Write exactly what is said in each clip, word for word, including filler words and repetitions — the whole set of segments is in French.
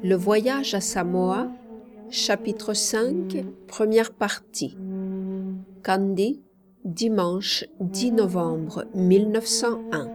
Le voyage à Samoa, chapitre cinq, première partie. Kandy, dimanche dix novembre mille neuf cent un.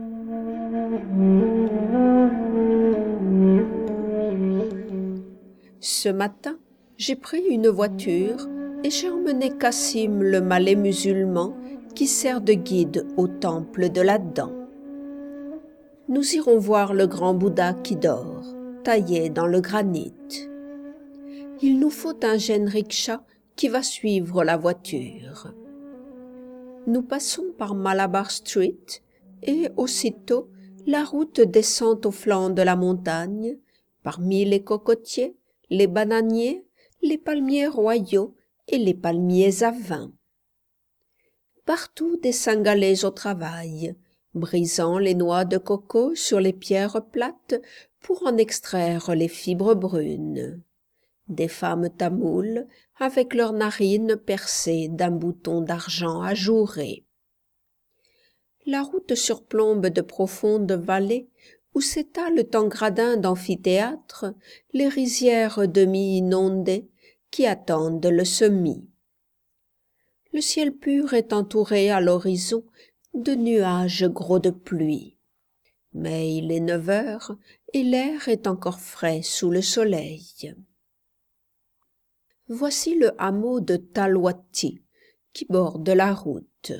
Ce matin, j'ai pris une voiture et j'ai emmené Cassim, le Malais musulman, qui sert de guide au temple de là-dedans. Nous irons voir le grand Bouddha qui dort, taillé dans le granit. Il nous faut un jeune rickshaw qui va suivre la voiture. Nous passons par Malabar Street et aussitôt la route descend au flanc de la montagne, parmi les cocotiers, les bananiers, les palmiers royaux et les palmiers à vin. Partout des Cingalais au travail, brisant les noix de coco sur les pierres plates pour en extraire les fibres brunes. Des femmes tamoules avec leurs narines percées d'un bouton d'argent ajouré. La route surplombe de profondes vallées où s'étalent en gradins d'amphithéâtre les rizières demi-inondées qui attendent le semis. Le ciel pur est entouré à l'horizon de nuages gros de pluie. Mais il est neuf heures et l'air est encore frais sous le soleil. Voici le hameau de Talwati qui borde la route.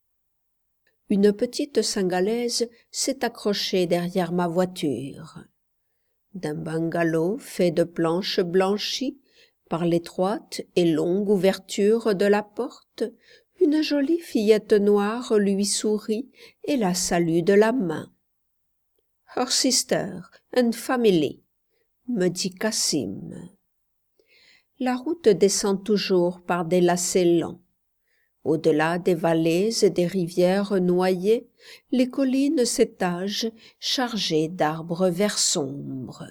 Une petite Cingalaise s'est accrochée derrière ma voiture. D'un bungalow fait de planches blanchies, par l'étroite et longue ouverture de la porte, une jolie fillette noire lui sourit et la salue de la main. « Her sister and family », me dit Cassim. La route descend toujours par des lacets lents. Au-delà des vallées et des rivières noyées, les collines s'étagent, chargées d'arbres verts sombres.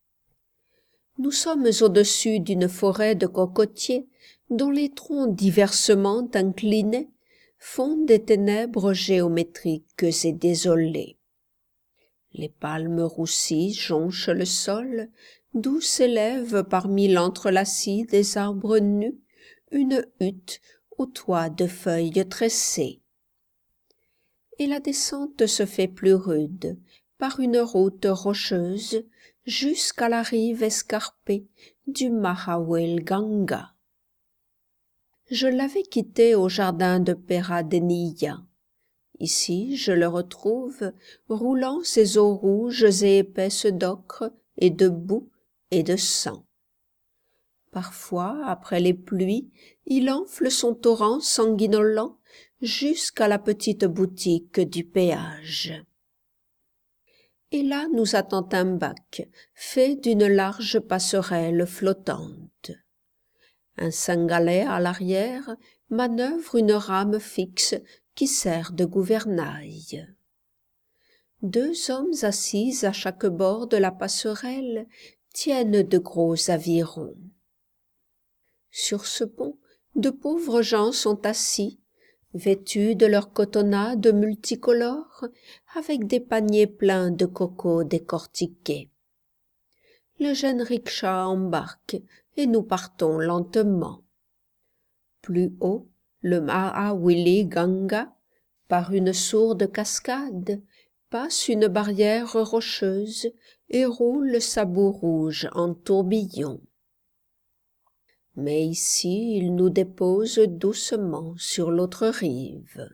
Nous sommes au-dessus d'une forêt de cocotiers dont les troncs diversement inclinés font des ténèbres géométriques et désolées. Les palmes roussies jonchent le sol, d'où s'élève parmi l'entrelacis des arbres nus une hutte au toit de feuilles tressées. Et la descente se fait plus rude par une route rocheuse jusqu'à la rive escarpée du Mahawel Ganga. Je l'avais quitté au jardin de Peradeniya. Ici, je le retrouve roulant ses eaux rouges et épaisses d'ocre et de boue et de sang. Parfois, après les pluies, il enfle son torrent sanguinolent jusqu'à la petite boutique du péage. Et là nous attend un bac, fait d'une large passerelle flottante. Un Cingalais à l'arrière manœuvre une rame fixe qui sert de gouvernail. Deux hommes assis à chaque bord de la passerelle tiennent de gros avirons. Sur ce pont, de pauvres gens sont assis, vêtus de leurs cotonnades multicolores, avec des paniers pleins de coco décortiqués. Le jeune rickshaw embarque et nous partons lentement. Plus haut, le Mahaweli Ganga, par une sourde cascade, passe une barrière rocheuse et roule sa boue rouge en tourbillon. Mais ici, il nous dépose doucement sur l'autre rive.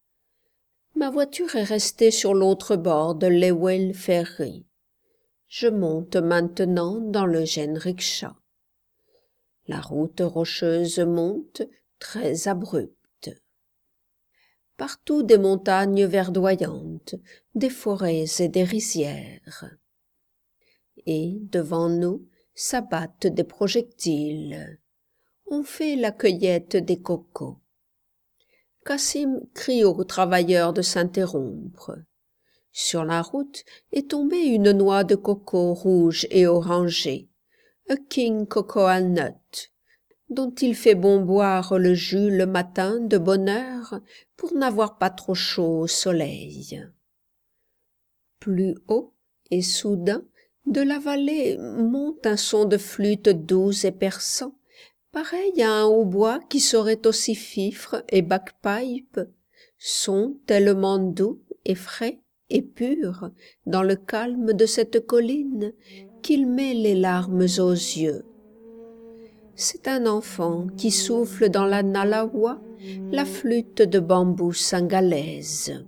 Ma voiture est restée sur l'autre bord de l'Ewell Ferry. Je monte maintenant dans le jeune rickshaw. La route rocheuse monte, très abrupte. Partout des montagnes verdoyantes, des forêts et des rizières. Et, devant nous, s'abattent des projectiles. On fait la cueillette des cocos. Cassim crie aux travailleurs de s'interrompre. Sur la route est tombée une noix de coco rouge et orangée, a king cocoa nut, dont il fait bon boire le jus le matin de bonne heure pour n'avoir pas trop chaud au soleil. Plus haut, et soudain, De la vallée monte un son de flûte doux et perçant, pareil à un hautbois qui serait aussi fifre et bagpipe, son tellement doux et frais et pur dans le calme de cette colline qu'il met les larmes aux yeux. C'est un enfant qui souffle dans la nalawa la flûte de bambou singalaise.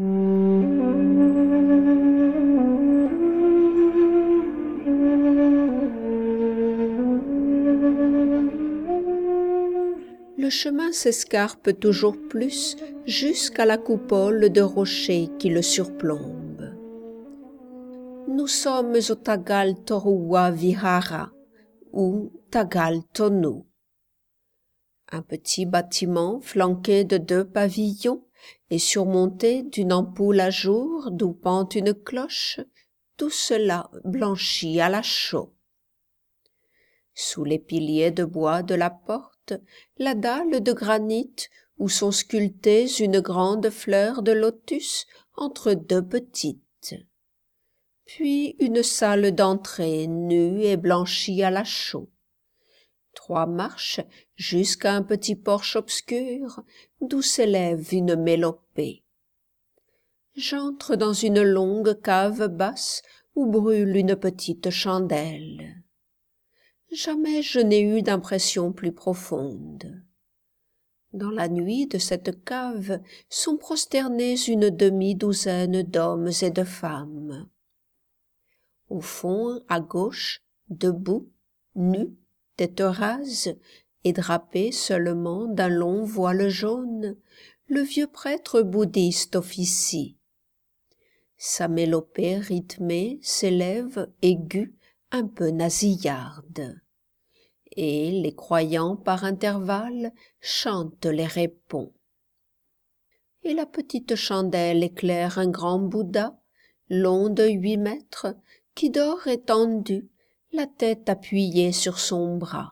Le chemin s'escarpe toujours plus jusqu'à la coupole de rochers qui le surplombe. Nous sommes au Tagal Toruwa Vihara, ou Tagal Tonu. Un petit bâtiment flanqué de deux pavillons et surmonté d'une ampoule à jour d'où pend une cloche, tout cela blanchit à la chaux. Sous les piliers de bois de la porte, la dalle de granit où sont sculptées une grande fleur de lotus entre deux petites. Puis une salle d'entrée nue et blanchie à la chaux. Trois marches jusqu'à un petit porche obscur d'où s'élève une mélopée. J'entre dans une longue cave basse où brûle une petite chandelle. Jamais je n'ai eu d'impression plus profonde. Dans la nuit de cette cave sont prosternés une demi-douzaine d'hommes et de femmes. Au fond, à gauche, debout, nus, tête rase et drapé seulement d'un long voile jaune, le vieux prêtre bouddhiste officie. Sa mélopée rythmée s'élève aiguë, un peu nasillarde. Et les croyants par intervalles chantent les répons. Et la petite chandelle éclaire un grand Bouddha, long de huit mètres, qui dort étendu, la tête appuyée sur son bras.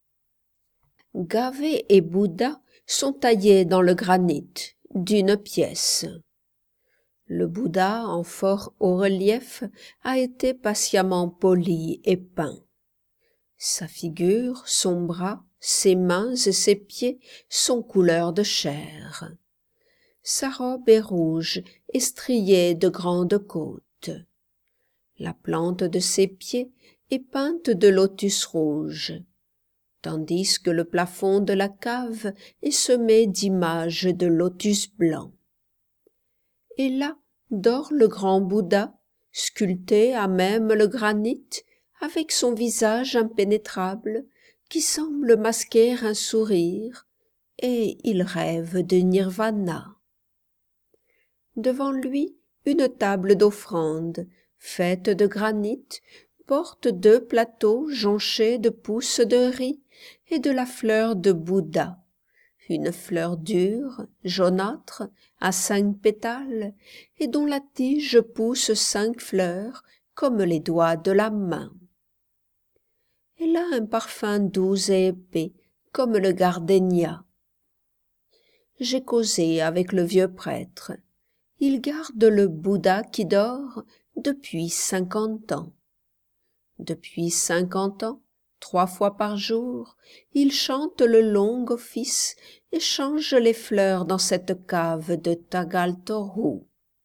Gavé et Bouddha sont taillés dans le granit, d'une pièce. Le Bouddha, en fort haut relief, a été patiemment poli et peint. Sa figure, son bras, ses mains et ses pieds sont couleur de chair. Sa robe est rouge et striée de grandes côtes. La plante de ses pieds est peinte de lotus rouge, tandis que le plafond de la cave est semé d'images de lotus blancs. Et là dort le grand Bouddha, sculpté à même le granit, avec son visage impénétrable, qui semble masquer un sourire, et il rêve de nirvana. Devant lui, une table d'offrande, faite de granit, porte deux plateaux jonchés de pousses de riz et de la fleur de Bouddha, une fleur dure, jaunâtre, à cinq pétales, et dont la tige pousse cinq fleurs comme les doigts de la main. Elle a un parfum doux et épais, comme le gardénia. J'ai causé avec le vieux prêtre. Il garde le Bouddha qui dort depuis cinquante ans. Depuis cinquante ans, trois fois par jour, il chante le long office et change les fleurs dans cette cave de Tagal Toru.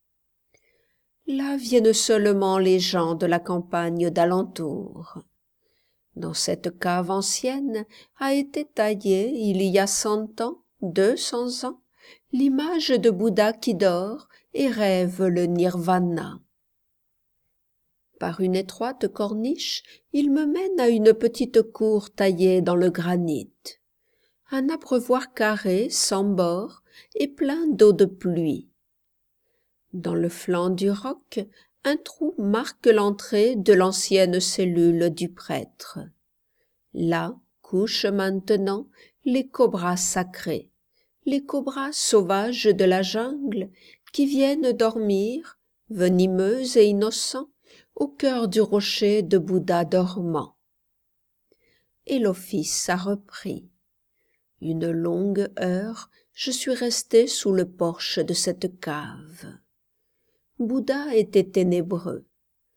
Là viennent seulement les gens de la campagne d'alentour. Dans cette cave ancienne a été taillée, il y a cent ans, deux cents ans, l'image de Bouddha qui dort et rêve le nirvana. Par une étroite corniche, il me mène à une petite cour taillée dans le granit. Un abreuvoir carré, sans bord, et plein d'eau de pluie. Dans le flanc du roc, un trou marque l'entrée de l'ancienne cellule du prêtre. Là couchent maintenant les cobras sacrés, les cobras sauvages de la jungle qui viennent dormir, venimeux et innocents, au cœur du rocher de Bouddha dormant. Et l'office a repris. Une longue heure, je suis resté sous le porche de cette cave. Bouddha était ténébreux.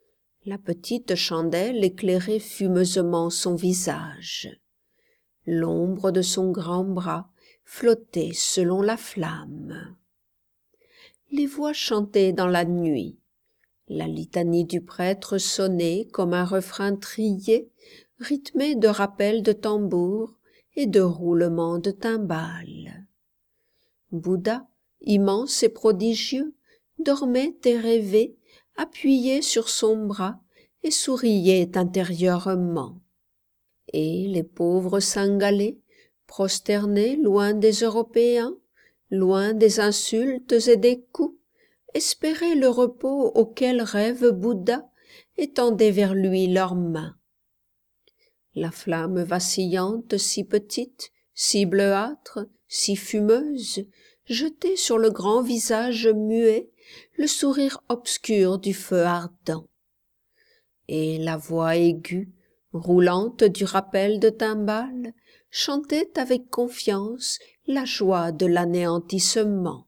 La petite chandelle éclairait fumeusement son visage. L'ombre de son grand bras flottait selon la flamme. Les voix chantaient dans la nuit. La litanie du prêtre sonnait comme un refrain trié, rythmé de rappels de tambour et de roulements de timbales. Bouddha, immense et prodigieux, dormait et rêvait, appuyé sur son bras, et souriait intérieurement. Et les pauvres Cingalais, prosternés loin des Européens, loin des insultes et des coups, espéraient le repos auquel rêve Bouddha, et tendaient vers lui leurs mains. La flamme vacillante, si petite, si bleuâtre, si fumeuse, jetait sur le grand visage muet le sourire obscur du feu ardent. Et la voix aiguë, roulante du rappel de timbales, chantait avec confiance la joie de l'anéantissement.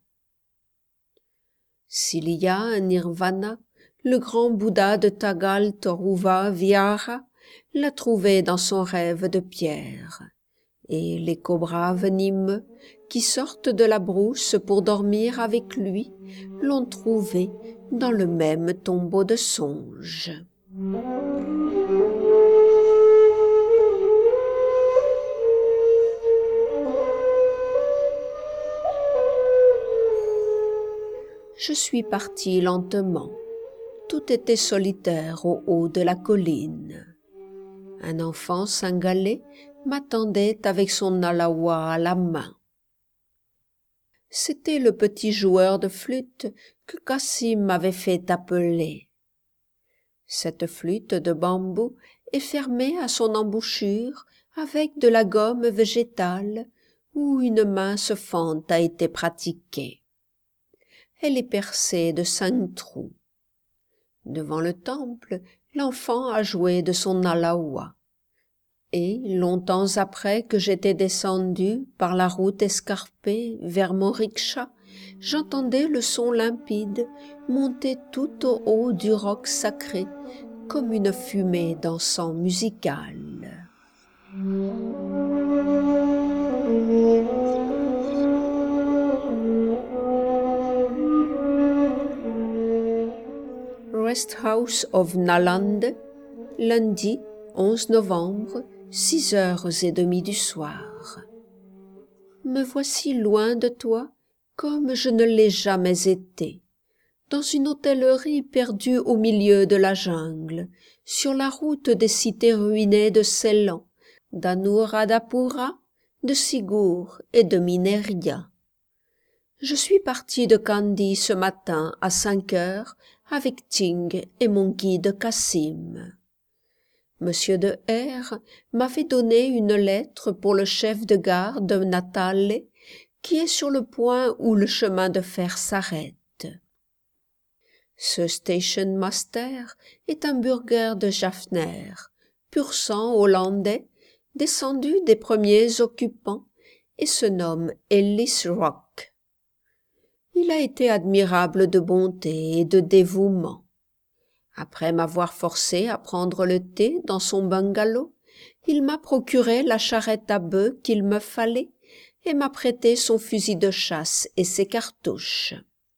S'il y a un nirvana, le grand Bouddha de Tagal Toruva Vihara l'a trouvé dans son rêve de pierre, et les cobras venimeux qui sortent de la brousse pour dormir avec lui l'ont trouvé dans le même tombeau de songe. Je suis parti lentement. Tout était solitaire au haut de la colline. Un enfant cingalais m'attendait avec son nalawa à la main. C'était le petit joueur de flûte que Cassim m'avait fait appeler. Cette flûte de bambou est fermée à son embouchure avec de la gomme végétale où une mince fente a été pratiquée. Elle est percée de cinq trous. Devant le temple, l'enfant a joué de son nalawa. Et, longtemps après que j'étais descendu par la route escarpée vers mon ricksha, j'entendais le son limpide monter tout au haut du roc sacré comme une fumée d'encens musical. Rest House of Nalande, lundi onze novembre, six heures et demie du soir. Me voici loin de toi, comme je ne l'ai jamais été, dans une hôtellerie perdue au milieu de la jungle, sur la route des cités ruinées de Ceylan, d'Anuradhapura, de Sigour et de Mineria. Je suis parti de Kandy ce matin à cinq heures avec Ting et mon guide Cassim. Monsieur de R m'avait donné une lettre pour le chef de gare de Natale, qui est sur le point où le chemin de fer s'arrête. Ce station master est un burger de Jaffner, pur sang hollandais, descendu des premiers occupants, et se nomme Ellis Rock. Il a été admirable de bonté et de dévouement. Après m'avoir forcé à prendre le thé dans son bungalow, il m'a procuré la charrette à bœufs qu'il me fallait et m'a prêté son fusil de chasse et ses cartouches.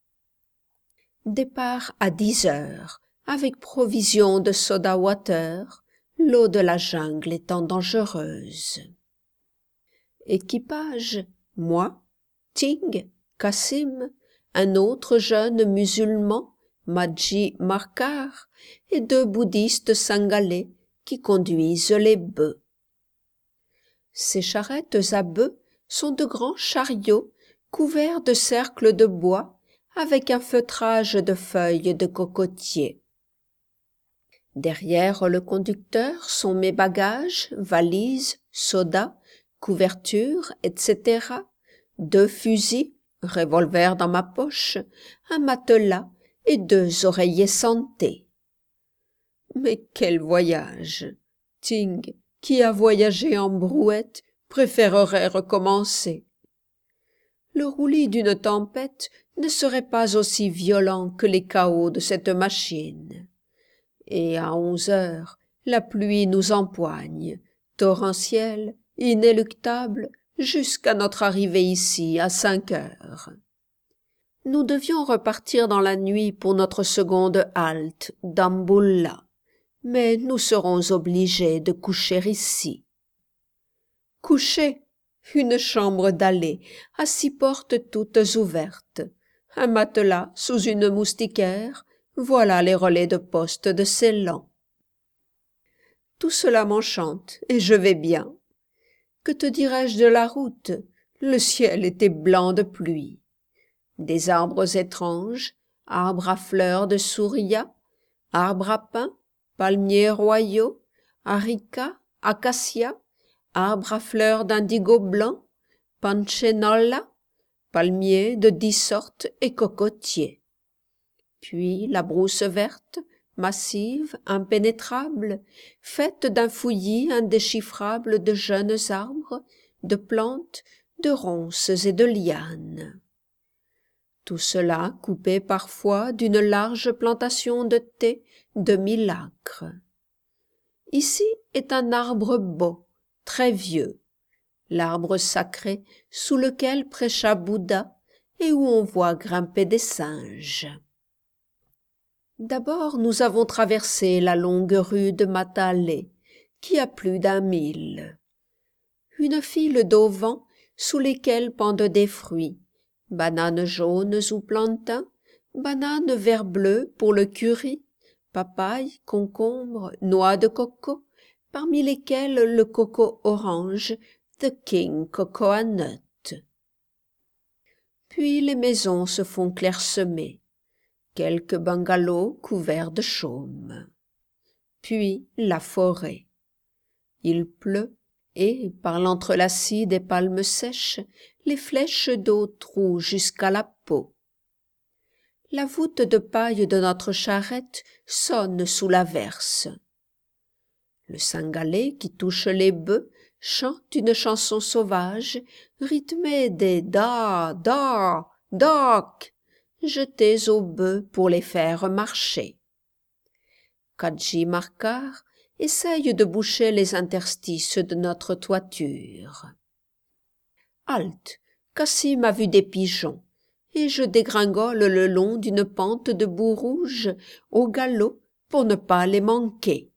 Départ à dix heures, avec provision de soda water, l'eau de la jungle étant dangereuse. Équipage, moi, Ting, Cassim, un autre jeune musulman, Madji Markar, et deux bouddhistes cingalais qui conduisent les bœufs. Ces charrettes à bœufs sont de grands chariots couverts de cercles de bois avec un feutrage de feuilles de cocotier. Derrière le conducteur sont mes bagages, valises, soda, couvertures, et cetera, deux fusils, revolver dans ma poche, un matelas et deux oreillers santé. Mais quel voyage! Ting, qui a voyagé en brouette, préférerait recommencer. Le roulis d'une tempête ne serait pas aussi violent que les cahots de cette machine. et à onze heures, la pluie nous empoigne, torrentielle, inéluctable, jusqu'à notre arrivée ici à cinq heures. Nous devions repartir dans la nuit pour notre seconde halte d'Ambulla, mais nous serons obligés de coucher ici. Coucher, une chambre d'allée, à six portes toutes ouvertes, un matelas sous une moustiquaire, voilà les relais de poste de Ceylan. Tout cela m'enchante, et je vais bien. Que te dirais-je de la route? Le ciel était blanc de pluie. Des arbres étranges, arbres à fleurs de souria, arbres à pin, palmiers royaux, areca, acacia, arbres à fleurs d'indigo blanc, panchenolla, palmiers de dix sortes et cocotiers. Puis la brousse verte, massive, impénétrable, faite d'un fouillis indéchiffrable de jeunes arbres, de plantes, de ronces et de lianes. Tout cela coupé parfois d'une large plantation de thé demi-acre. Ici est un arbre beau, très vieux, l'arbre sacré sous lequel prêcha Bouddha et où on voit grimper des singes. D'abord nous avons traversé la longue rue de Matale, qui a plus d'un mille. Une file d'auvents sous lesquels pendent des fruits, bananes jaunes ou plantains, bananes vert bleu pour le curry, papaye, concombre, noix de coco, parmi lesquels le coco orange, the king cocoa nut. Puis les maisons se font clairsemer, quelques bungalows couverts de chaume. Puis la forêt. Il pleut, et, par l'entrelacis des palmes sèches, les flèches d'eau trouent jusqu'à la peau. La voûte de paille de notre charrette sonne sous l'averse. Le cingalais qui touche les bœufs chante une chanson sauvage, rythmée des da, da, doc, jetés aux bœufs pour les faire marcher. Kadji Markar essaye de boucher les interstices de notre toiture. Halte, Cassim a vu des pigeons, et je dégringole le long d'une pente de boue rouge au galop pour ne pas les manquer.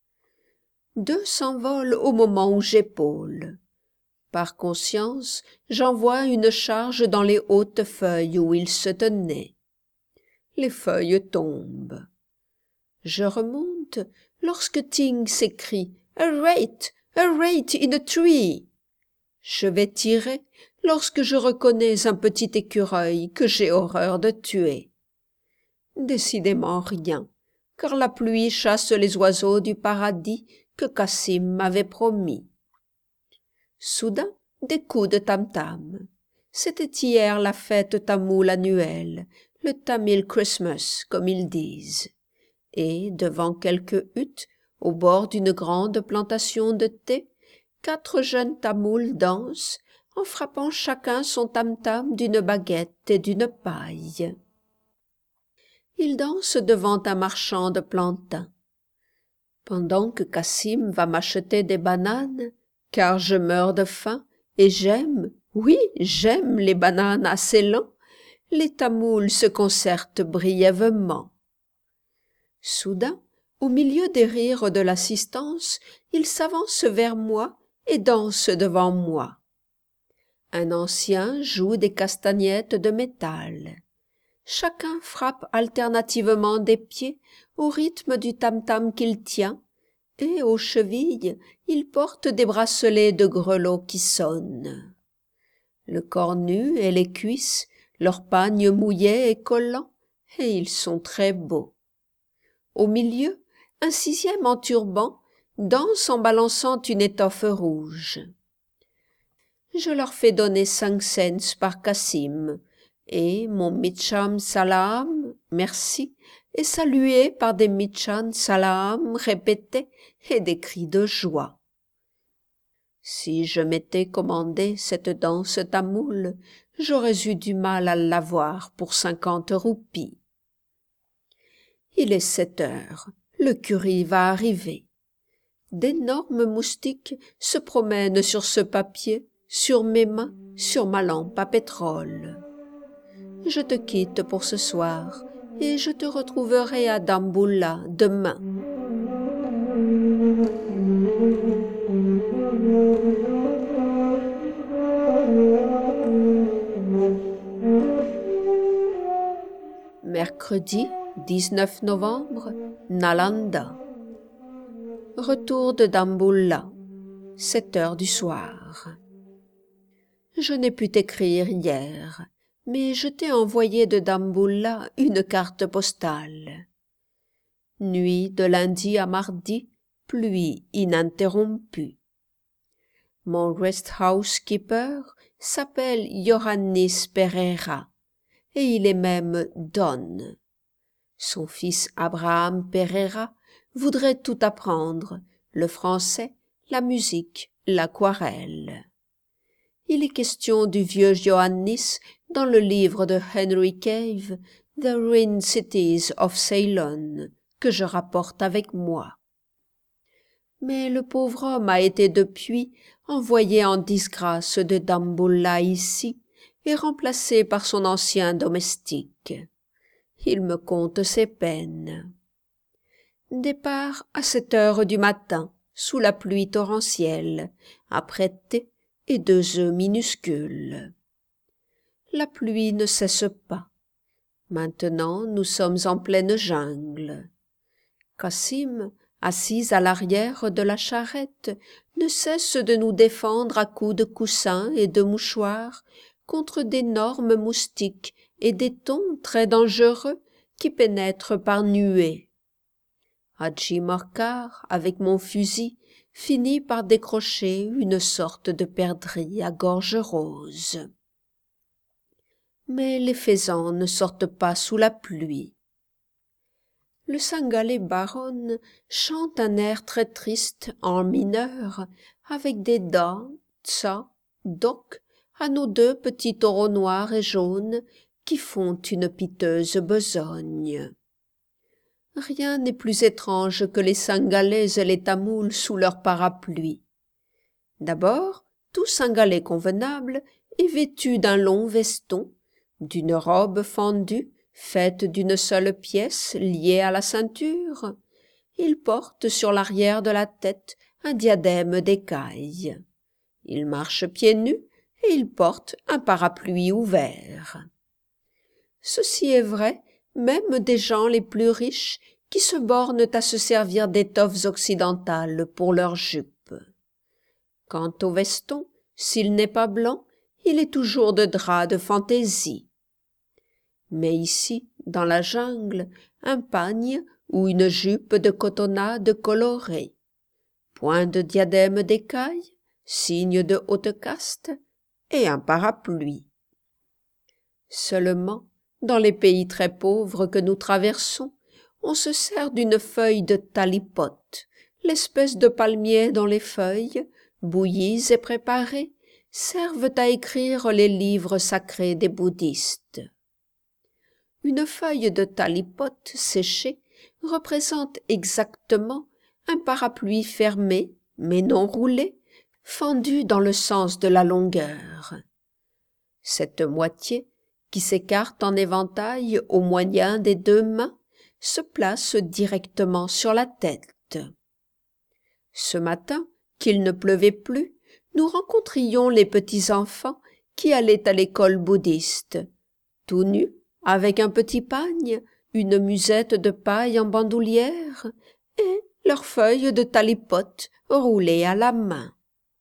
Deux s'envolent au moment où j'épaule. Par conscience, j'envoie une charge dans les hautes feuilles où ils se tenaient. Les feuilles tombent. Je remonte lorsque Ting s'écrie « A rate! A rate in a tree !» Je vais tirer lorsque je reconnais un petit écureuil que j'ai horreur de tuer. Décidément rien, car la pluie chasse les oiseaux du paradis que Cassim m'avait promis. Soudain, des coups de tam-tam. C'était hier la fête tamoule annuelle, le Tamil Christmas, comme ils disent. Et, devant quelques huttes, au bord d'une grande plantation de thé, quatre jeunes tamouls dansent, en frappant chacun son tam-tam d'une baguette et d'une paille. Ils dansent devant un marchand de plantains. Pendant que Cassim va m'acheter des bananes, car je meurs de faim et j'aime, oui, j'aime les bananes à Ceylan, les tamouls se concertent brièvement. Soudain, au milieu des rires de l'assistance, ils s'avancent vers moi et dansent devant moi. Un ancien joue des castagnettes de métal. Chacun frappe alternativement des pieds au rythme du tam-tam qu'il tient, et aux chevilles, il porte des bracelets de grelots qui sonnent. Le corps nu et les cuisses, leurs pagnes mouillés et collants, et ils sont très beaux. Au milieu, un sixième en turban danse en balançant une étoffe rouge. Je leur fais donner cinq cents par Cassim, et mon Mitcham Salam, merci, est salué par des Mitchan Salam répétés et des cris de joie. Si je m'étais commandé cette danse tamoule, j'aurais eu du mal à l'avoir pour cinquante roupies. Il est sept heures, le curry va arriver. D'énormes moustiques se promènent sur ce papier, sur mes mains, sur ma lampe à pétrole. Je te quitte pour ce soir et je te retrouverai à Dambulla demain. Mercredi dix-neuf novembre, Nalanda. Retour de Dambulla, sept heures du soir. Je n'ai pu t'écrire hier, mais je t'ai envoyé de Dambulla une carte postale. Nuit de lundi à mardi, pluie ininterrompue. Mon rest housekeeper s'appelle Ioannis Pereira, et il est même Don. Son fils Abraham Pereira voudrait tout apprendre, le français, la musique, l'aquarelle. Il est question du vieux Ioannis dans le livre de Henry Cave, The Ruined Cities of Ceylon, que je rapporte avec moi. Mais le pauvre homme a été depuis envoyé en disgrâce de Dambulla ici et remplacé par son ancien domestique. Il me conte ses peines. Départ à sept heures du matin, sous la pluie torrentielle, après thé et deux œufs minuscules. La pluie ne cesse pas. Maintenant, nous sommes en pleine jungle. Cassim, assise à l'arrière de la charrette, ne cesse de nous défendre à coups de coussins et de mouchoirs contre d'énormes moustiques et des thons très dangereux qui pénètrent par nuées. Hadji Morcar, avec mon fusil, finit par décrocher une sorte de perdrix à gorge rose. Mais les faisans ne sortent pas sous la pluie. Le Cingalais baronne chante un air très triste en mineur avec des da, tsa, doc à nos deux petits taureaux noirs et jaunes qui font une piteuse besogne. Rien n'est plus étrange que les Cingalais et les Tamouls sous leur parapluie. D'abord, tout Cingalais convenable est vêtu d'un long veston, d'une robe fendue, faite d'une seule pièce liée à la ceinture. Il porte sur l'arrière de la tête un diadème d'écailles. Il marche pieds nus et il porte un parapluie ouvert. Ceci est vrai même des gens les plus riches qui se bornent à se servir d'étoffes occidentales pour leurs jupes. Quant au veston, s'il n'est pas blanc, il est toujours de drap de fantaisie. Mais ici, dans la jungle, un pagne ou une jupe de cotonnade colorée. Point de diadème d'écailles, signe de haute caste, et un parapluie. Seulement, dans les pays très pauvres que nous traversons, on se sert d'une feuille de talipote, l'espèce de palmier dont les feuilles, bouillies et préparées, servent à écrire les livres sacrés des bouddhistes. Une feuille de talipote séchée représente exactement un parapluie fermé, mais non roulé, fendu dans le sens de la longueur. Cette moitié, qui s'écarte en éventail au moyen des deux mains, se place directement sur la tête. Ce matin, qu'il ne pleuvait plus, nous rencontrions les petits-enfants qui allaient à l'école bouddhiste, tout nus, avec un petit pagne, une musette de paille en bandoulière et leurs feuilles de talipote roulées à la main.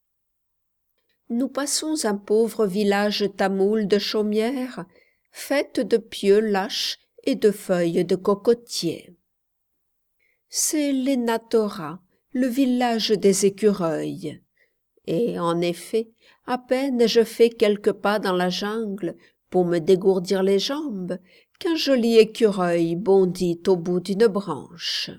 Nous passons un pauvre village tamoul de chaumières, fait de pieux lâches et de feuilles de cocotier. C'est l'Enatora, le village des écureuils. Et, en effet, à peine ai-je fait quelques pas dans la jungle pour me dégourdir les jambes, qu'un joli écureuil bondit au bout d'une branche.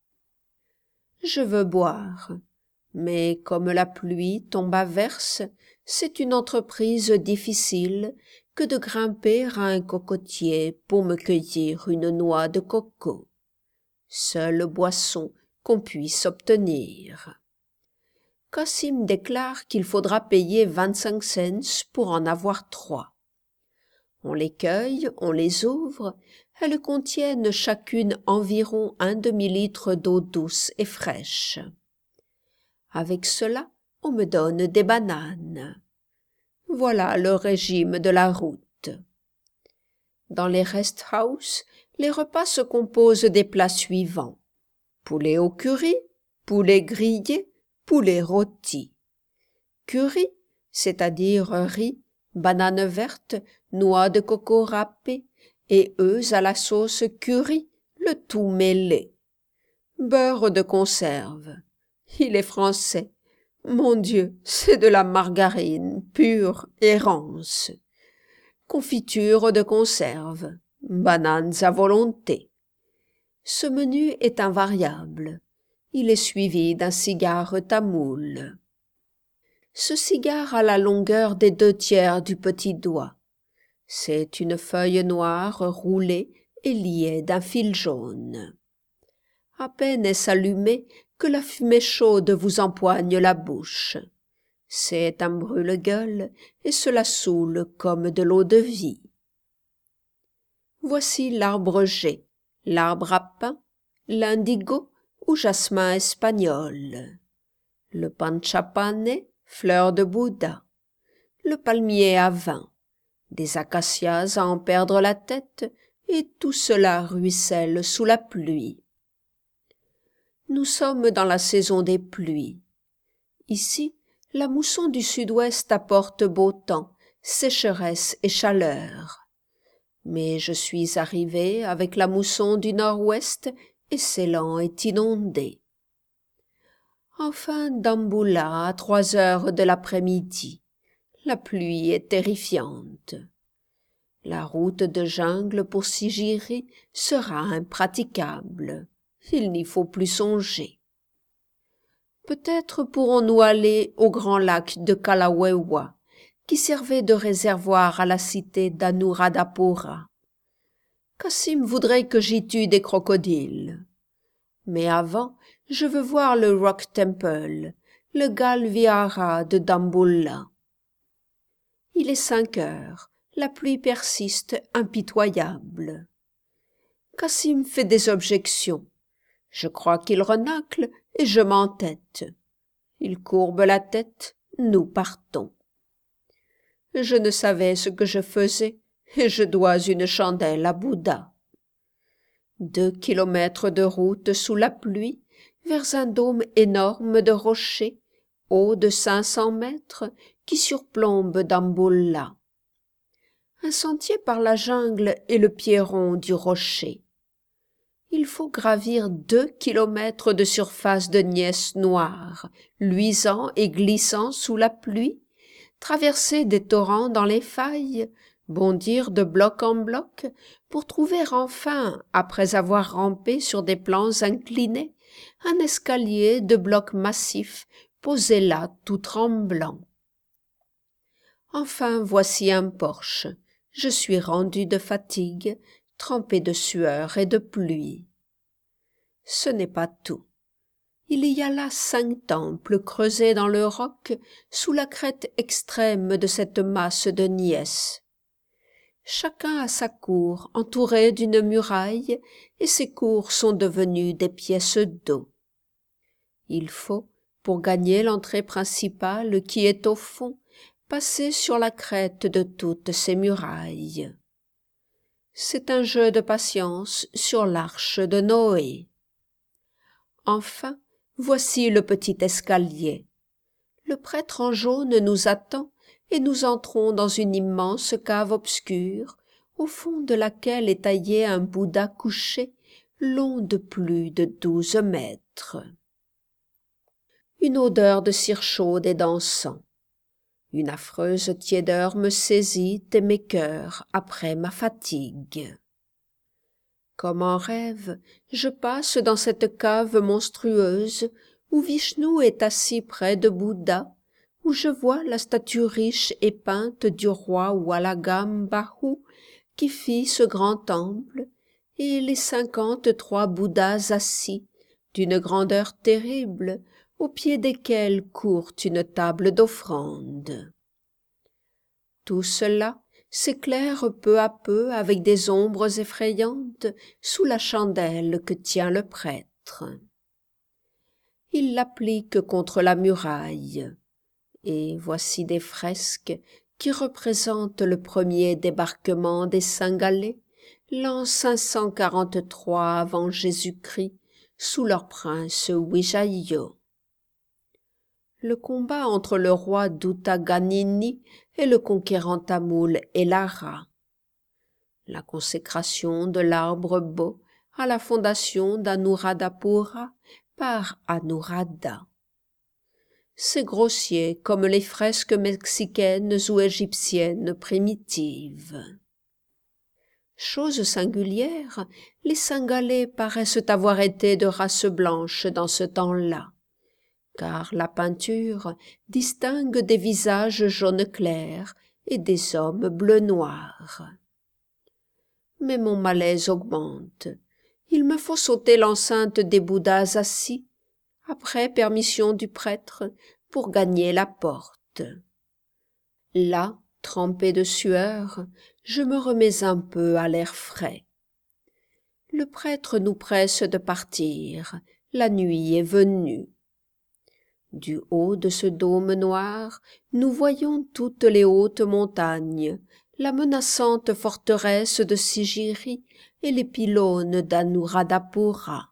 Je veux boire, mais comme la pluie tombe à verse, c'est une entreprise difficile que de grimper à un cocotier pour me cueillir une noix de coco. seule boisson qu'on puisse obtenir. Cassim déclare qu'il faudra payer vingt-cinq cents pour en avoir trois. On les cueille, on les ouvre, elles contiennent chacune environ un demi-litre d'eau douce et fraîche. Avec cela, on me donne des bananes. Voilà le régime de la route. Dans les rest-house, les repas se composent des plats suivants: poulet au curry, poulet grillé, poulet rôti. Curry, c'est-à-dire riz, bananes vertes, noix de coco râpées et œufs à la sauce curry, le tout mêlé. Beurre de conserve. Il est français. Mon Dieu, c'est de la margarine pure et rance. Confiture de conserve. Bananes à volonté. Ce menu est invariable. Il est suivi d'un cigare tamoul. Ce cigare a la longueur des deux tiers du petit doigt. C'est une feuille noire roulée et liée d'un fil jaune. À peine est-ce allumé que la fumée chaude vous empoigne la bouche. C'est un brûle-gueule et cela saoule comme de l'eau de vie. Voici l'arbre G, l'arbre à pain, l'indigo ou jasmin espagnol, le panchapane, fleur de Bouddha, le palmier à vin, des acacias à en perdre la tête, et tout cela ruisselle sous la pluie. Nous sommes dans la saison des pluies. Ici, la mousson du sud-ouest apporte beau temps, sécheresse et chaleur. Mais je suis arrivé avec la mousson du nord-ouest et Ceylan est inondé. Enfin, Dambulla à trois heures de l'après-midi. La pluie est terrifiante. La route de jungle pour Sigiri sera impraticable. Il n'y faut plus songer. Peut-être pourrons-nous aller au grand lac de Kalawewa, qui servait de réservoir à la cité d'Anuradhapura. Cassim voudrait que j'y tue des crocodiles. Mais avant, je veux voir le Rock Temple, le Galvihara de Dambulla. Il est cinq heures, la pluie persiste impitoyable. Cassim fait des objections. Je crois qu'il renacle et je m'entête. Il courbe la tête, nous partons. Je ne savais ce que je faisais et je dois une chandelle à Bouddha. Deux kilomètres de route sous la pluie, vers un dôme énorme de rochers, haut de cinq cents mètres, qui surplombe Dambulla. Un sentier par la jungle et le pierron du rocher. Il faut gravir deux kilomètres de surface de gneiss noire, luisant et glissant sous la pluie, traverser des torrents dans les failles, bondir de bloc en bloc, pour trouver enfin, après avoir rampé sur des plans inclinés, un escalier de blocs massifs posé là tout tremblant. Enfin voici un porche. Je suis rendu de fatigue, trempé de sueur et de pluie. Ce n'est pas tout. Il y a là cinq temples creusés dans le roc sous la crête extrême de cette masse de gneiss. Chacun a sa cour entourée d'une muraille et ces cours sont devenues des pièces d'eau. Il faut, pour gagner l'entrée principale qui est au fond, passer sur la crête de toutes ces murailles. C'est un jeu de patience sur l'arche de Noé. Enfin, voici le petit escalier. Le prêtre en jaune nous attend et nous entrons dans une immense cave obscure, au fond de laquelle est taillé un Bouddha couché, long de plus de douze mètres. Une odeur de cire chaude et d'encens. Une affreuse tiédeur me saisit et m'écœure après ma fatigue. Comme en rêve, je passe dans cette cave monstrueuse où Vishnu est assis près de Bouddha, où je vois la statue riche et peinte du roi Walagam Bahu qui fit ce grand temple, et les cinquante-trois Bouddhas assis, d'une grandeur terrible, au pied desquels court une table d'offrande. Tout cela s'éclaire peu à peu avec des ombres effrayantes sous la chandelle que tient le prêtre. Il l'applique contre la muraille, et voici des fresques qui représentent le premier débarquement des Cingalais, l'an cinq cent quarante-trois avant Jésus-Christ, sous leur prince Wijaya. Le combat entre le roi d'Utaganini et le conquérant tamoul Elara. La consécration de l'arbre beau à la fondation d'Anuradhapura par Anuradha. C'est grossier comme les fresques mexicaines ou égyptiennes primitives. Chose singulière, les Cingalais paraissent avoir été de race blanche dans ce temps-là, car la peinture distingue des visages jaune clair et des hommes bleu-noir. Mais mon malaise augmente. Il me faut sauter l'enceinte des Bouddhas assis, après permission du prêtre, pour gagner la porte. Là, trempé de sueur, je me remets un peu à l'air frais. Le prêtre nous presse de partir, la nuit est venue. Du haut de ce dôme noir, nous voyons toutes les hautes montagnes, la menaçante forteresse de Sigiri et les pylônes d'Anuradhapura.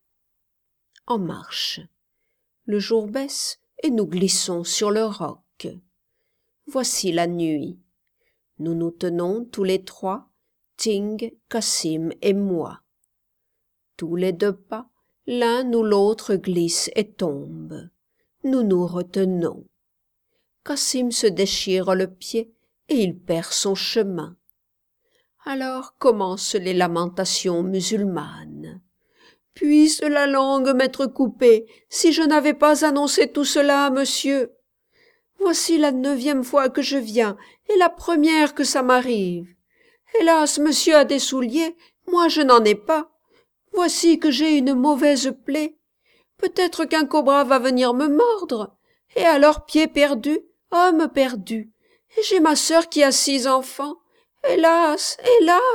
En marche. Le jour baisse et nous glissons sur le roc. Voici la nuit. Nous nous tenons tous les trois, Ting, Cassim et moi. Tous les deux pas, l'un ou l'autre glisse et tombe. Nous nous retenons. Cassim se déchire le pied et il perd son chemin. Alors commencent les lamentations musulmanes. « Puisse la langue m'être coupée, si je n'avais pas annoncé tout cela à monsieur. Voici la neuvième fois que je viens, et la première que ça m'arrive. Hélas, monsieur a des souliers, moi je n'en ai pas. Voici que j'ai une mauvaise plaie. Peut-être qu'un cobra va venir me mordre. Et alors pied perdu, homme perdu. Et j'ai ma sœur qui a six enfants. Hélas, hélas !»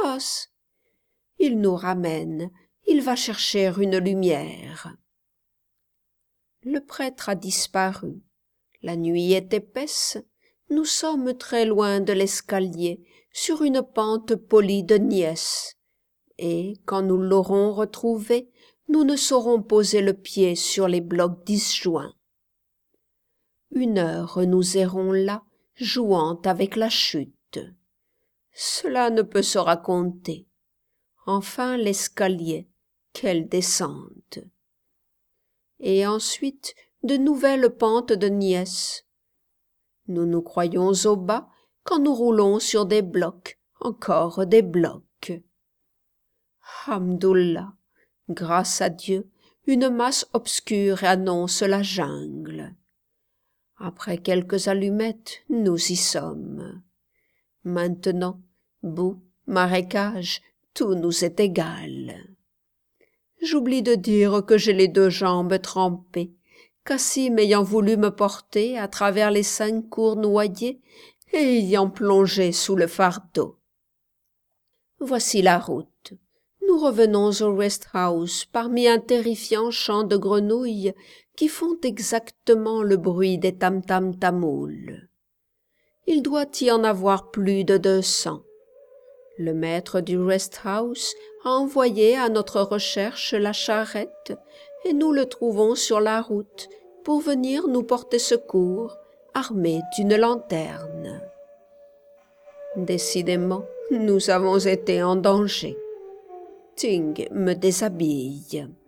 Il nous ramène, il va chercher une lumière. Le prêtre a disparu. La nuit est épaisse. Nous sommes très loin de l'escalier, sur une pente polie de gneiss. Et, quand nous l'aurons retrouvé, nous ne saurons poser le pied sur les blocs disjoints. Une heure nous errons là, jouant avec la chute. Cela ne peut se raconter. Enfin l'escalier, quelle descente! Et ensuite de nouvelles pentes de gneiss. Nous nous croyons au bas quand nous roulons sur des blocs, encore des blocs. Hamdoullah, grâce à Dieu, une masse obscure annonce la jungle. Après quelques allumettes, nous y sommes. Maintenant, boue, marécage, tout nous est égal. J'oublie de dire que j'ai les deux jambes trempées, Cassim ayant voulu me porter à travers les cinq cours noyées et ayant plongé sous le fardeau. Voici la route. Nous revenons au rest house parmi un terrifiant chant de grenouilles qui font exactement le bruit des tam-tam tamouls. Il doit y en avoir plus de deux cents. Le maître du rest house a envoyé à notre recherche la charrette et nous le trouvons sur la route pour venir nous porter secours, armé d'une lanterne. Décidément, nous avons été en danger. Ting me déshabille.